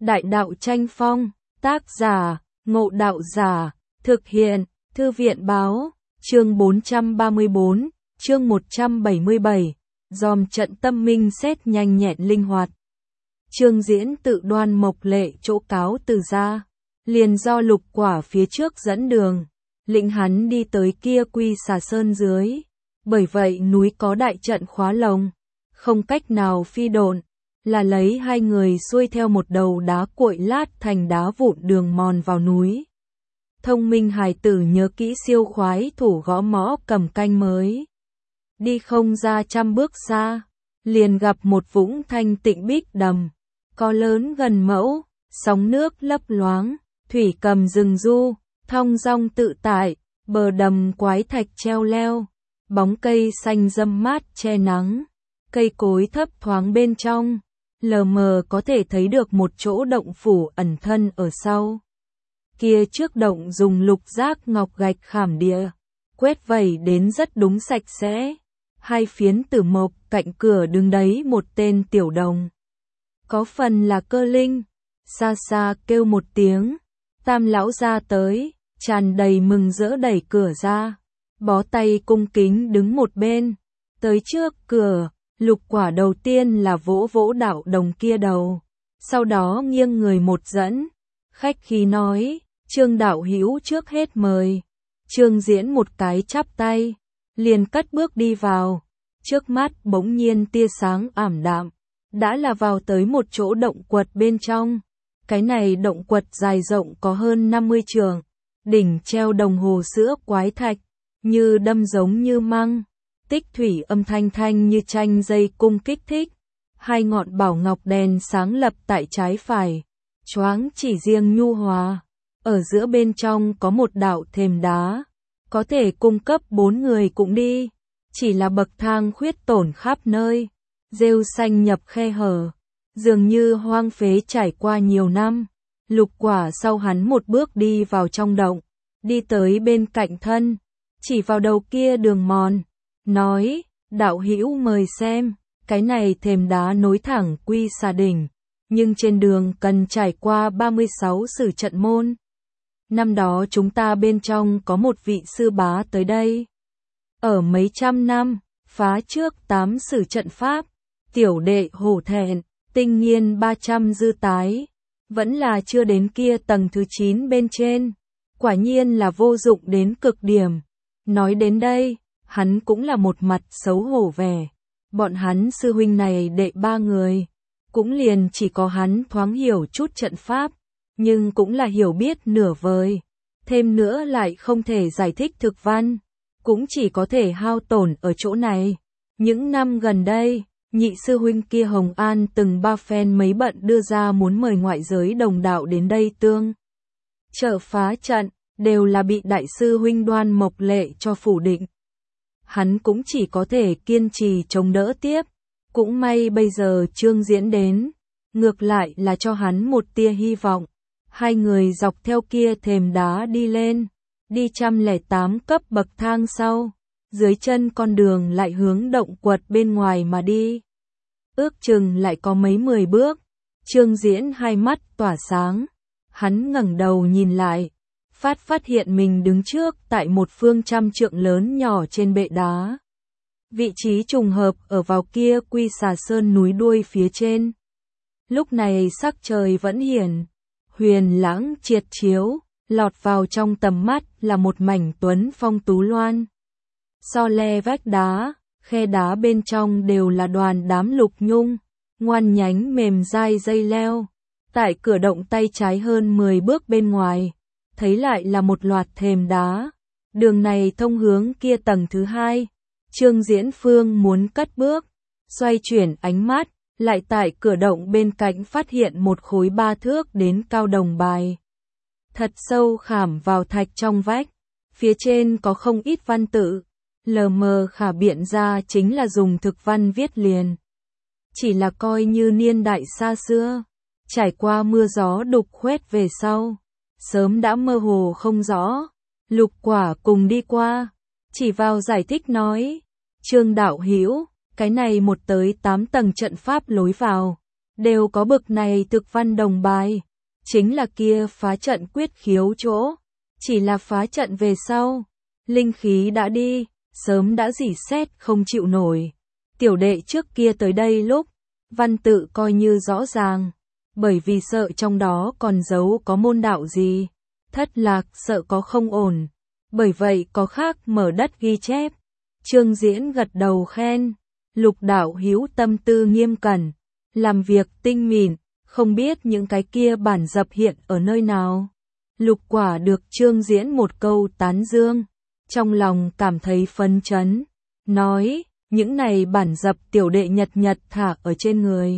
Đại đạo tranh phong, tác giả, Ngộ Đạo Giả, thực hiện, Thư viện báo, chương 434, chương 177, dòm trận tâm minh xét nhanh nhẹn linh hoạt. Trương Diễn tự đoan mộc lệ chỗ cáo từ ra, liền do Lục Quả phía trước dẫn đường, lĩnh hắn đi tới kia Quy Xà Sơn dưới. Bởi vậy núi có đại trận khóa lồng, không cách nào phi độn, là lấy hai người xuôi theo một đầu đá cuội lát thành đá vụn đường mòn vào núi. Thông minh hài tử nhớ kỹ siêu khoái thủ gõ mõ cầm canh mới. Đi không ra 100 bước xa, liền gặp một vũng thanh tịnh bích đầm, có lớn gần mẫu, sóng nước lấp loáng, thủy cầm rừng du, thong dong tự tại, bờ đầm quái thạch treo leo, bóng cây xanh râm mát che nắng, cây cối thấp thoáng bên trong, lờ mờ có thể thấy được một chỗ động phủ ẩn thân ở sau. Kia trước động dùng lục giác ngọc gạch khảm địa, quét vẩy đến rất đúng sạch sẽ. Hai phiến tử mộc cạnh cửa đứng đấy một tên tiểu đồng. Có phần là cơ linh, xa xa kêu một tiếng, Tam lão ra tới, tràn đầy mừng rỡ đẩy cửa ra, bó tay cung kính đứng một bên. Tới trước cửa, Lục Quả đầu tiên là vỗ vỗ đạo đồng kia đầu, sau đó nghiêng người một dẫn, khách khí nói, Trương đạo hữu trước hết mời. Trương Diễn một cái chắp tay, liền cất bước đi vào, trước mắt bỗng nhiên tia sáng ảm đạm, đã là vào tới một chỗ động quật bên trong. Cái này động quật dài rộng có hơn 50 trượng, đỉnh treo đồng hồ sữa quái thạch, như đâm giống như măng, tích thủy âm thanh thanh như tranh dây cung kích thích. Hai ngọn bảo ngọc đèn sáng lập tại trái phải, choáng chỉ riêng nhu hòa. Ở giữa bên trong có một đạo thềm đá, có thể cung cấp 4 người cũng đi, chỉ là bậc thang khuyết tổn khắp nơi, rêu xanh nhập khe hở, dường như hoang phế trải qua nhiều năm. Lục Quả sau hắn một bước đi vào trong động, đi tới bên cạnh thân, chỉ vào đầu kia đường mòn, nói, đạo hữu mời xem, cái này thềm đá nối thẳng Quy Xà đỉnh, nhưng trên đường cần trải qua 36 sử trận môn. Năm đó chúng ta bên trong có một vị sư bá tới đây, ở mấy trăm năm, phá trước 8 sử trận pháp, tiểu đệ hổ thẹn, tinh nghiên 300 dư tái, vẫn là chưa đến kia tầng thứ 9 bên trên, quả nhiên là vô dụng đến cực điểm. Nói đến đây, hắn cũng là một mặt xấu hổ vẻ, bọn hắn sư huynh này đệ 3 người, cũng liền chỉ có hắn thoáng hiểu chút trận pháp, nhưng cũng là hiểu biết nửa vời, thêm nữa lại không thể giải thích thực văn, cũng chỉ có thể hao tổn ở chỗ này. Những năm gần đây, nhị sư huynh kia Hồng An từng 3 phen mấy bận đưa ra muốn mời ngoại giới đồng đạo đến đây tương trợ phá trận, đều là bị đại sư huynh Đoan Mộc Lệ cho phủ định. Hắn cũng chỉ có thể kiên trì chống đỡ tiếp, cũng may bây giờ Trương Diễn đến, ngược lại là cho hắn một tia hy vọng. Hai người dọc theo kia thềm đá đi lên, đi 108 cấp bậc thang sau, dưới chân con đường lại hướng động quật bên ngoài mà đi. Ước chừng lại có mấy 10 bước, Trương Diễn hai mắt tỏa sáng, hắn ngẩng đầu nhìn lại, phát hiện mình đứng trước tại một phương 100 trượng lớn nhỏ trên bệ đá. Vị trí trùng hợp ở vào kia Quy Xà Sơn núi đuôi phía trên. Lúc này sắc trời vẫn hiển, huyền lãng triệt chiếu, lọt vào trong tầm mắt là một mảnh tuấn phong tú loan. So le vách đá, khe đá bên trong đều là đoàn đám lục nhung, ngoan nhánh mềm dai dây leo. Tại cửa động tay trái hơn 10 bước bên ngoài, thấy lại là một loạt thềm đá. Đường này thông hướng kia tầng thứ 2. Trương Diễn Phương muốn cất bước, xoay chuyển ánh mắt, lại tại cửa động bên cạnh phát hiện một khối 3 thước đến cao đồng bài. Thật sâu khảm vào thạch trong vách, phía trên có không ít văn tự, lờ mờ khả biện ra chính là dùng thực văn viết liền. Chỉ là coi như niên đại xa xưa, trải qua mưa gió đục khoét về sau, sớm đã mơ hồ không rõ. Lục Quả cùng đi qua, chỉ vào giải thích nói, Trương đạo hữu, cái này một tới 8 tầng trận pháp lối vào, đều có bực này thực văn đồng bài. Chính là kia phá trận quyết khiếu chỗ. Chỉ là phá trận về sau. Linh khí đã đi, sớm đã rỉ sét không chịu nổi. Tiểu đệ trước kia tới đây lúc, văn tự coi như rõ ràng. Bởi vì sợ trong đó còn giấu có môn đạo gì. Thất lạc sợ có không ổn. Bởi vậy có khác mở đất ghi chép. Trương Diễn gật đầu khen. Lục đạo hữu tâm tư nghiêm cẩn. Làm việc tinh mịn. Không biết những cái kia bản dập hiện ở nơi nào. Lục Quả được Trương Diễn một câu tán dương. Trong lòng cảm thấy phấn chấn. Nói, những này bản dập tiểu đệ nhật nhật thả ở trên người.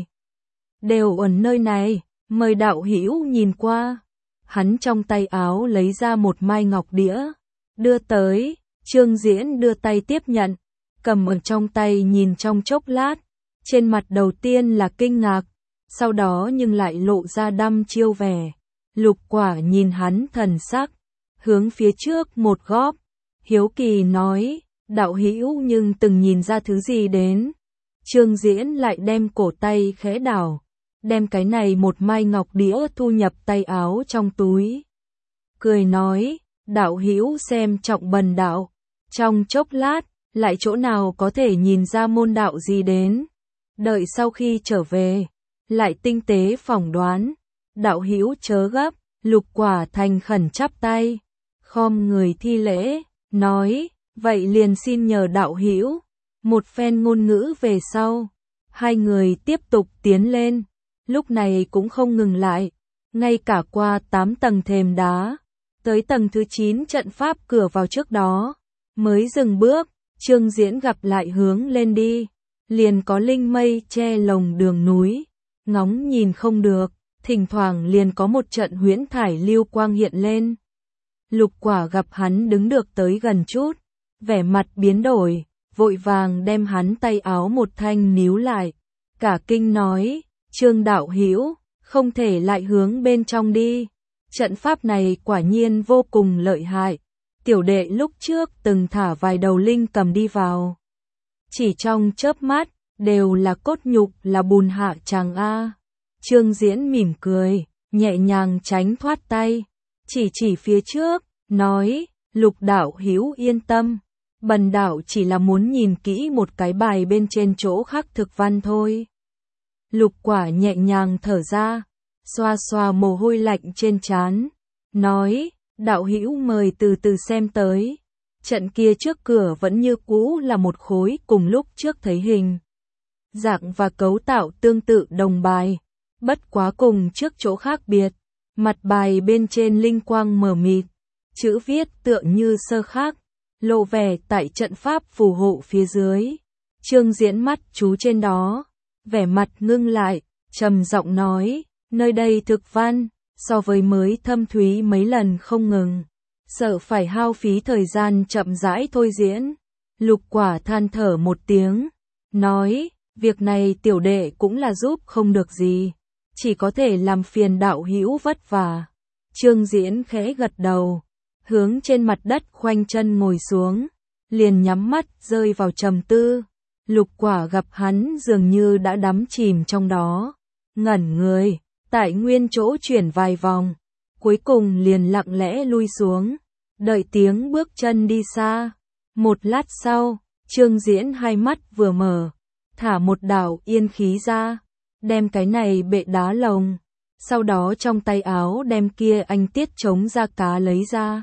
Đều ở nơi này, mời đạo hữu nhìn qua. Hắn trong tay áo lấy ra một mai ngọc đĩa. Đưa tới, Trương Diễn đưa tay tiếp nhận. Cầm ở trong tay nhìn trong chốc lát. Trên mặt đầu tiên là kinh ngạc. Sau đó nhưng lại lộ ra đăm chiêu vẻ. Lục Quả nhìn hắn thần sắc. Hướng phía trước một góp. Hiếu kỳ nói, đạo hữu nhưng từng nhìn ra thứ gì đến. Trương Diễn lại đem cổ tay khẽ đảo. Đem cái này một mai ngọc đĩa thu nhập tay áo trong túi. Cười nói, đạo hữu xem trọng bần đạo. Trong chốc lát, lại chỗ nào có thể nhìn ra môn đạo gì đến. Đợi sau khi trở về, lại tinh tế phỏng đoán. Đạo hữu chớ gấp, Lục Quả thành khẩn chắp tay. Khom người thi lễ, nói, vậy liền xin nhờ đạo hữu. Một phen ngôn ngữ về sau, hai người tiếp tục tiến lên. Lúc này cũng không ngừng lại, ngay cả qua 8 tầng thềm đá, tới tầng thứ 9 trận pháp cửa vào trước đó, mới dừng bước. Trương Diễn gặp lại hướng lên đi, liền có linh mây che lồng đường núi, ngóng nhìn không được, thỉnh thoảng liền có một trận huyễn thải lưu quang hiện lên. Lục Quả gặp hắn đứng được tới gần chút, vẻ mặt biến đổi, vội vàng đem hắn tay áo một thanh níu lại, cả kinh nói, Trương đạo hữu, không thể lại hướng bên trong đi. Trận pháp này quả nhiên vô cùng lợi hại. Tiểu đệ lúc trước từng thả vài đầu linh cầm đi vào. Chỉ trong chớp mắt, đều là cốt nhục là bùn hạ chàng a. Trương Diễn mỉm cười, nhẹ nhàng tránh thoát tay, chỉ phía trước, nói, Lục đạo hữu yên tâm. Bần đạo chỉ là muốn nhìn kỹ một cái bài bên trên chỗ khắc thực văn thôi. Lục Quả nhẹ nhàng thở ra, xoa xoa mồ hôi lạnh trên trán, nói, đạo hữu mời từ từ xem tới. Trận kia trước cửa vẫn như cũ là một khối cùng lúc trước thấy hình. Dạng và cấu tạo tương tự đồng bài, bất quá cùng trước chỗ khác biệt. Mặt bài bên trên linh quang mờ mịt, chữ viết tựa như sơ khắc, lộ vẻ tại trận pháp phù hộ phía dưới. Trương Diễn mắt chú trên đó, vẻ mặt ngưng lại, trầm giọng nói, nơi đây thực văn, so với mới thâm thúy mấy lần không ngừng. Sợ phải hao phí thời gian chậm rãi thôi diễn. Lục Quả than thở một tiếng, nói, việc này tiểu đệ cũng là giúp không được gì, chỉ có thể làm phiền đạo hữu vất vả. Trương Diễn khẽ gật đầu, hướng trên mặt đất khoanh chân ngồi xuống, liền nhắm mắt rơi vào trầm tư. Lục Quả gặp hắn dường như đã đắm chìm trong đó, ngẩn người, tại nguyên chỗ chuyển vài vòng, cuối cùng liền lặng lẽ lui xuống, đợi tiếng bước chân đi xa. Một lát sau, Trương Diễn hai mắt vừa mở, thả một đạo yên khí ra, đem cái này bệ đá lồng, sau đó trong tay áo đem kia anh tiết trống da cá lấy ra.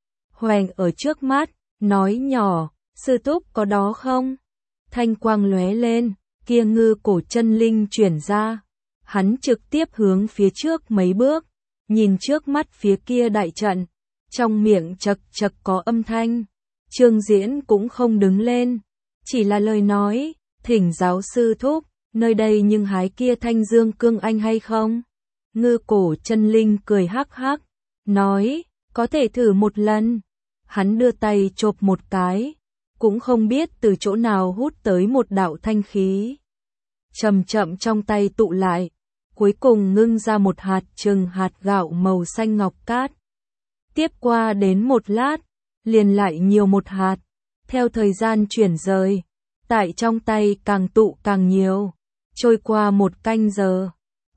Hoành ở trước mắt, nói nhỏ, sư thúc có đó không? Thanh quang lóe lên, kia ngư cổ chân linh chuyển ra. Hắn trực tiếp hướng phía trước mấy bước, nhìn trước mắt phía kia đại trận, trong miệng chật chật có âm thanh. Trương Diễn cũng không đứng lên, chỉ là lời nói, thỉnh giáo sư thúc, nơi đây nhưng hái kia thanh dương cương anh hay không? Ngư cổ chân linh cười hắc hắc, nói, có thể thử một lần. Hắn đưa tay chộp một cái, cũng không biết từ chỗ nào hút tới một đạo thanh khí. Chậm chậm trong tay tụ lại, cuối cùng ngưng ra một hạt chừng hạt gạo màu xanh ngọc cát. Tiếp qua đến một lát, liền lại nhiều một hạt, theo thời gian chuyển rời, tại trong tay càng tụ càng nhiều. Trôi qua một canh giờ,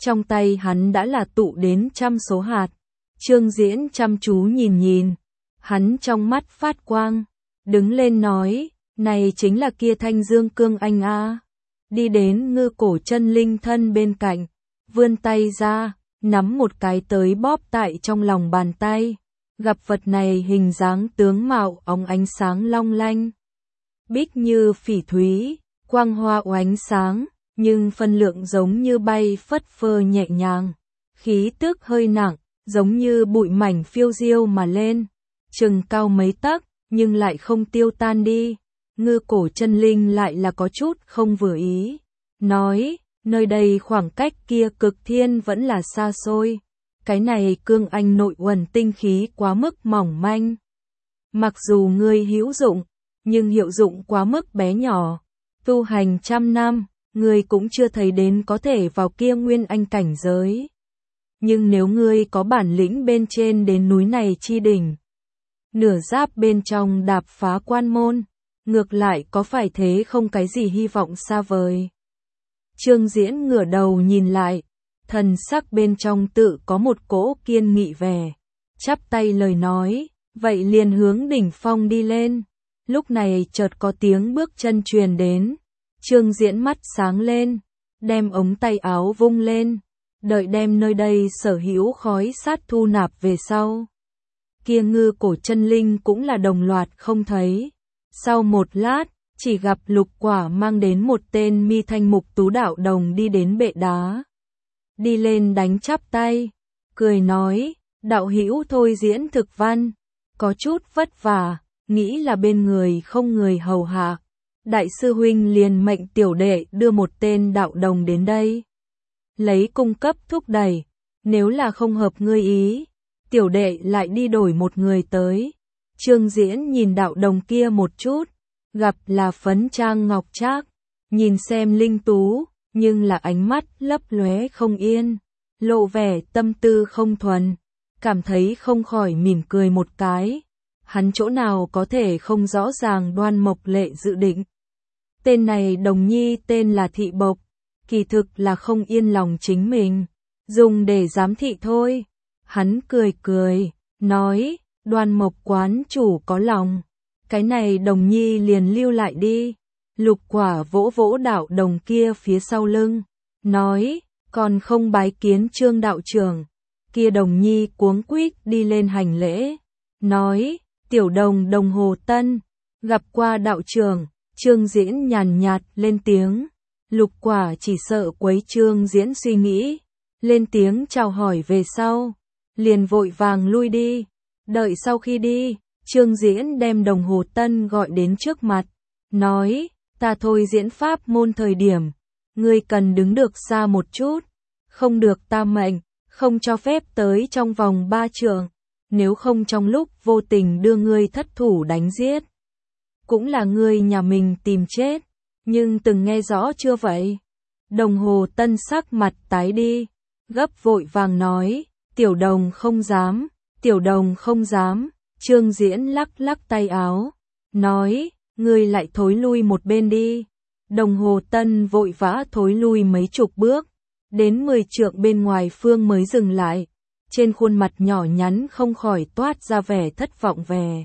Trong tay hắn đã là tụ đến trăm số hạt. Trương Diễn chăm chú nhìn, hắn trong mắt phát quang, đứng lên nói, này chính là kia Thanh Dương Cương Anh a. Đi đến Ngư Cổ Chân Linh thân bên cạnh, vươn tay ra, nắm một cái tới bóp tại trong lòng bàn tay. Gặp vật này hình dáng tướng mạo óng ánh sáng long lanh, bích như phỉ thúy, quang hoa oánh sáng, nhưng phân lượng giống như bay phất phơ nhẹ nhàng, khí tức hơi nặng, giống như bụi mảnh phiêu diêu mà lên, chừng cao mấy tấc, nhưng lại không tiêu tan đi. Ngư Cổ Chân Linh lại là có chút không vừa ý, nói, nơi đây khoảng cách kia Cực Thiên vẫn là xa xôi, cái này Cương Anh nội uẩn tinh khí quá mức mỏng manh. Mặc dù ngươi hữu dụng, nhưng hiệu dụng quá mức bé nhỏ, tu hành trăm năm, ngươi cũng chưa thấy đến có thể vào kia Nguyên Anh cảnh giới. Nhưng nếu ngươi có bản lĩnh bên trên đến núi này chi đỉnh, nửa giáp bên trong đạp phá quan môn, ngược lại có phải thế không cái gì hy vọng xa vời. Trương Diễn ngửa đầu nhìn lại, thần sắc bên trong tự có một cỗ kiên nghị vẻ, chắp tay lời nói, vậy liền hướng đỉnh phong đi lên. Lúc này chợt có tiếng bước chân truyền đến, Trương Diễn mắt sáng lên, đem ống tay áo vung lên, đợi đem nơi đây sở hữu khói sát thu nạp về sau. Kia Ngư Cổ Chân Linh cũng là đồng loạt không thấy. Sau một lát, chỉ gặp Lục Quả mang đến một tên mi thanh mục tú đạo đồng đi đến bệ đá. Đi lên đánh chắp tay, cười nói, đạo hữu Thôi Diễn thực văn, có chút vất vả, nghĩ là bên người không người hầu hạ. Đại sư huynh liền mệnh tiểu đệ đưa một tên đạo đồng đến đây. Lấy cung cấp thúc đẩy, nếu là không hợp ngươi ý, tiểu đệ lại đi đổi một người tới. Trương Diễn nhìn đạo đồng kia một chút, gặp là phấn trang ngọc trác, nhìn xem linh tú, nhưng là ánh mắt lấp lóe không yên, lộ vẻ tâm tư không thuần, cảm thấy không khỏi mỉm cười một cái. Hắn chỗ nào có thể không rõ ràng Đoan Mộc Lệ dự định. Tên này đồng nhi tên là Thị Bộc, kỳ thực là không yên lòng chính mình, dùng để giám thị thôi. Hắn cười, nói, Đoan Mộc quán chủ có lòng, cái này đồng nhi liền lưu lại đi. Lục Quả vỗ vỗ đạo đồng kia phía sau lưng, nói, còn không bái kiến Trương đạo trưởng. Kia đồng nhi cuống quýt đi lên hành lễ, nói, tiểu đồng Đồng Hồ Tân, gặp qua đạo trưởng. Trương Diễn nhàn nhạt lên tiếng, Lục Quả chỉ sợ quấy Trương Diễn suy nghĩ, lên tiếng chào hỏi về sau, liền vội vàng lui đi. Đợi sau khi đi, Trương Diễn đem Đồng Hồ Tân gọi đến trước mặt, nói, ta thôi diễn pháp môn thời điểm, ngươi cần đứng được xa một chút, không được ta mệnh, không cho phép tới trong vòng 3 trượng, nếu không trong lúc vô tình đưa ngươi thất thủ đánh giết, cũng là ngươi nhà mình tìm chết. Nhưng từng nghe rõ chưa vậy? Đồng Hồ Tân sắc mặt tái đi, gấp vội vàng nói, tiểu đồng không dám, tiểu đồng không dám. Trương Diễn lắc lắc tay áo, nói, ngươi lại thối lui một bên đi. Đồng Hồ Tân vội vã thối lui mấy chục bước, đến 10 trượng bên ngoài phương mới dừng lại, trên khuôn mặt nhỏ nhắn không khỏi toát ra vẻ thất vọng vẻ.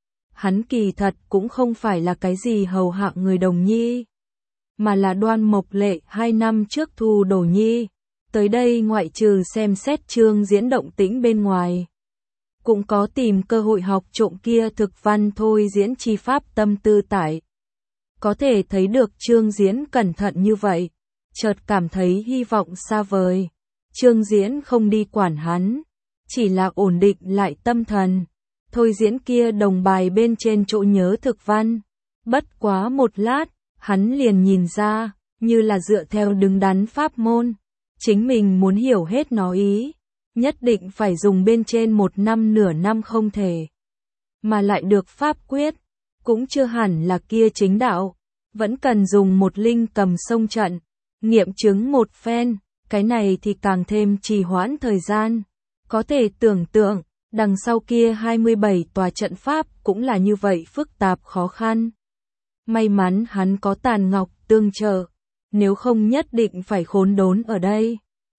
Hắn kỳ thật cũng không phải là cái gì hầu hạ người đồng nhi, mà là Đoan Mộc Lệ 2 năm trước thu đồ nhi, tới đây ngoại trừ xem xét Trương Diễn động tĩnh bên ngoài, cũng có tìm cơ hội học trộm kia thực văn thôi diễn chi pháp tâm tư tại. Có thể thấy được Trương Diễn cẩn thận như vậy, chợt cảm thấy hy vọng xa vời. Trương Diễn không đi quản hắn, chỉ là ổn định lại tâm thần. Thôi diễn kia đồng bài bên trên chỗ nhớ thực văn. Bất quá một lát, hắn liền nhìn ra, như là dựa theo đứng đắn pháp môn. Chính mình muốn hiểu hết nó ý, nhất định phải dùng bên trên 1 năm nửa năm không thể. Mà lại được pháp quyết, cũng chưa hẳn là kia chính đạo. Vẫn cần dùng một linh cầm sông trận, nghiệm chứng một phen, cái này thì càng thêm trì hoãn thời gian. Có thể tưởng tượng, đằng sau kia 27 tòa trận pháp cũng là như vậy phức tạp khó khăn. May mắn hắn có Tàn Ngọc tương trợ, nếu không nhất định phải khốn đốn ở đây.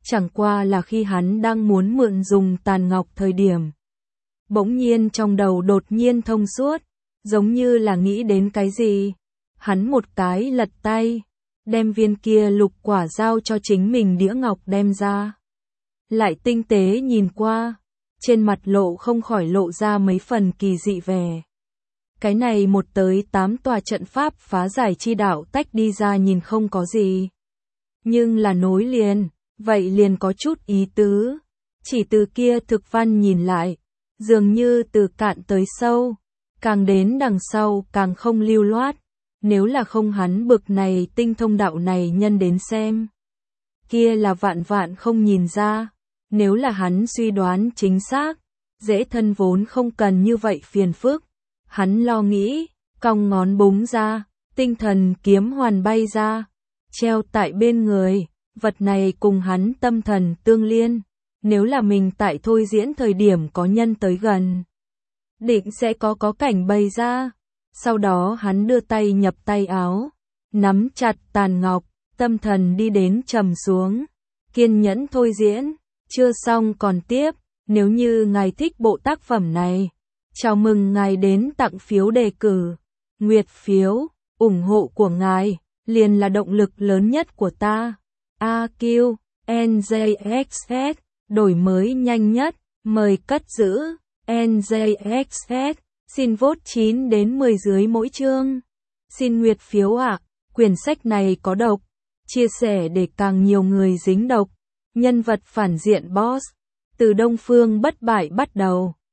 chẳng qua là khi hắn đang muốn mượn dùng tàn ngọc thời điểm. Bỗng nhiên trong đầu đột nhiên thông suốt, giống như là nghĩ đến cái gì. Hắn một cái lật tay, đem viên kia lục quả giao cho chính mình đĩa ngọc đem ra. Lại tinh tế nhìn qua, trên mặt lộ không khỏi lộ ra mấy phần kỳ dị vẻ. Cái này 1 tới 8 tòa trận pháp phá giải chi đạo tách đi ra nhìn không có gì. Nhưng là nối liền, vậy liền có chút ý tứ. Chỉ từ kia thực văn nhìn lại, dường như từ cạn tới sâu, càng đến đằng sau càng không lưu loát. Nếu là không hắn bực này tinh thông đạo này nhân đến xem, kia là vạn vạn không nhìn ra. Nếu là hắn suy đoán chính xác, dễ thân vốn không cần như vậy phiền phức. Hắn lo nghĩ, cong ngón búng ra, tinh thần kiếm hoàn bay ra, treo tại bên người. Vật này cùng hắn tâm thần tương liên. Nếu là mình tại thôi diễn thời điểm có nhân tới gần, định sẽ có cảnh bày ra. Sau đó hắn đưa tay nhập tay áo, nắm chặt tàn ngọc, tâm thần đi đến trầm xuống, kiên nhẫn thôi diễn, chưa xong còn tiếp. Nếu như ngài thích bộ tác phẩm này, chào mừng ngài đến tặng phiếu đề cử, nguyệt phiếu, ủng hộ của ngài, liền là động lực lớn nhất của ta. AQ, NJXS, đổi mới nhanh nhất, mời cất giữ, NJXS. Xin vote 9 đến 10 dưới mỗi chương. Xin nguyệt phiếu ạ. Quyển sách này có độc. Chia sẻ để càng nhiều người dính độc. Nhân vật phản diện boss. Từ Đông Phương bất bại bắt đầu.